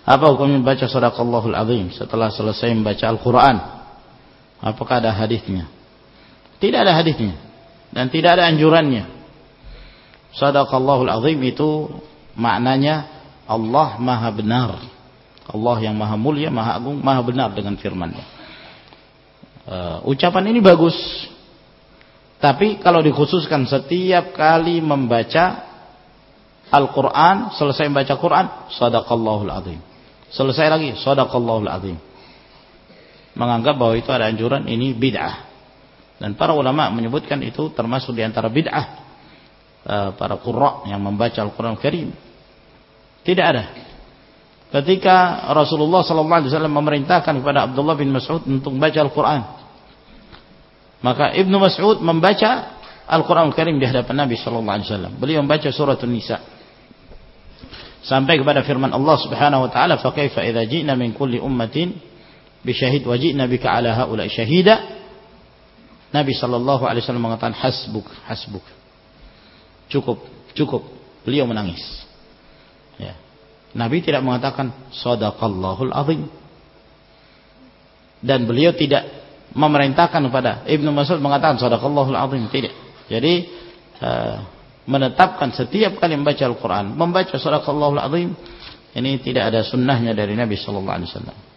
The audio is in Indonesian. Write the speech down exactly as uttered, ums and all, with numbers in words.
Apa hukumnya membaca Shadaqallahul Azim setelah selesai membaca Al-Quran? Apakah ada hadisnya? Tidak ada hadisnya dan tidak ada anjurannya. Shadaqallahul Azim itu maknanya Allah Maha benar. Allah yang Maha mulia, Maha agung, Maha benar dengan firman-Nya. Uh, ucapan ini bagus. Tapi kalau dikhususkan setiap kali membaca Al-Quran, selesai membaca Quran, Shadaqallahul Azim. Selesai lagi, Shadaqallahul Azim. Menganggap bahwa itu ada anjuran, ini bid'ah. Dan para ulama menyebutkan itu termasuk di antara bid'ah uh, para qurra yang membaca Al-Quran Karim. Tidak ada. Ketika Rasulullah sallallahu alaihi wasallam memerintahkan kepada Abdullah bin Mas'ud untuk membaca Al-Quran, maka Ibnu Mas'ud membaca Al-Quran Karim di hadapan Nabi sallallahu alaihi wasallam. Beliau membaca surah An-Nisa sampai kepada firman Allah Subhanahu wa taala, "Fa kaifa idza ji'na min kulli ummatin bi syahid wa ji'na bika 'ala haula'i syahida." Nabi sallallahu alaihi wasallam mengatakan, "Hasbuk, hasbuk." Cukup, cukup. Beliau menangis. Ya. Nabi tidak mengatakan Shadaqallahul Azim. Dan beliau tidak memerintahkan kepada Ibnu Mas'ud mengatakan Shadaqallahul Azim, tidak. Jadi uh, menetapkan setiap kali membaca Al-Quran membaca Shadaqallahul Azim, ini tidak ada sunnahnya dari Nabi sallallahu alaihi wasallam.